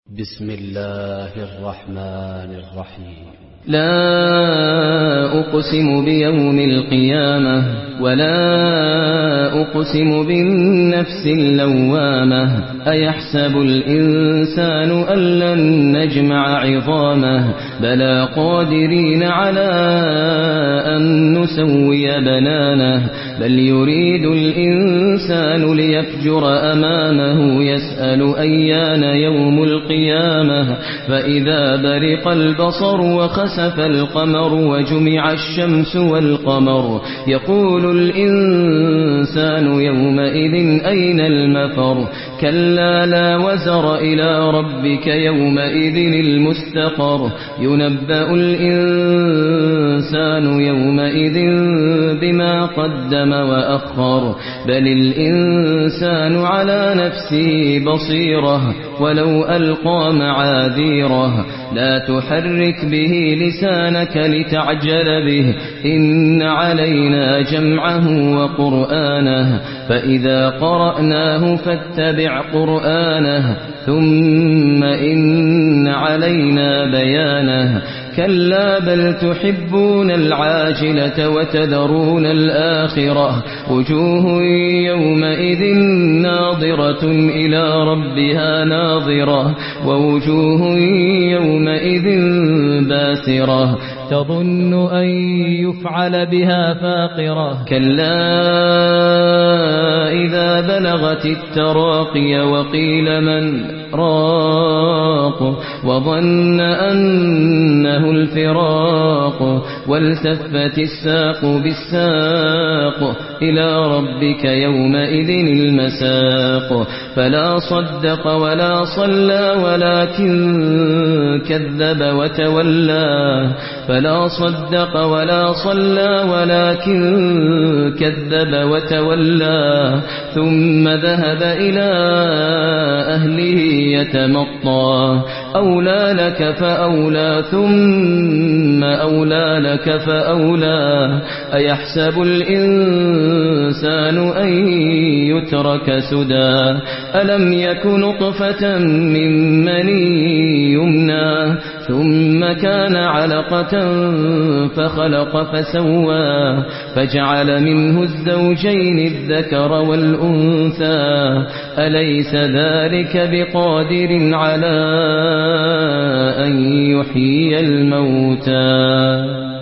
بسم الله الرحمن الرحيم. لا أقسم بيوم القيامة ولا أقسم بالنفس اللوامة أيحسب الإنسان أن لن نجمع عظامه بلى قادرين على أن نسوي بنانه بل يريد الإنسان ليفجر أمامه يسأل أيان يوم القيامة فإذا برق البصر وخسف القمر وجمع الشمس والقمر يقول الإنسان يومئذ أين المفر كلا لا وزر إلى ربك يومئذ المستقر ينبأ الإنسان يومئذ بما قدم وأخر بل الإنسان على نفسه بصيرة ولو ألقى معاذيره لا تحرك به لسانك لتعجل به إن علينا جمعه وقرآنه فإذا قرأناه فاتبع قرآنه ثم إن علينا بيانه كلا بل تحبون العاجلة وتذرون الآخرة وجوه يومئذ ناظرة إلى ربها ناظرة ووجوه يومئذ باسرة تظن أن يفعل بها فاقرة كلا إذا بلغت التراقي وقيل من راق وظن أنه الفراق والتفت الساق بالساق إلى ربك يومئذ المساق فلا صدق ولا صلى ولكن كذب وتولى فلا صدق ولا صلى ولكن كذب وتولى ثم ذهب إلى أهله يتمطى أولى لك فأولى ثم أولى لك فأولى أيحسب الإنسان أن يترك سدى ألم يك نطفة من مني يمنى ثم كان علقة فخلق فسوى فجعل منه الزوجين الذكر والأنثى أليس ذلك بقادر على أن يحيي الموتى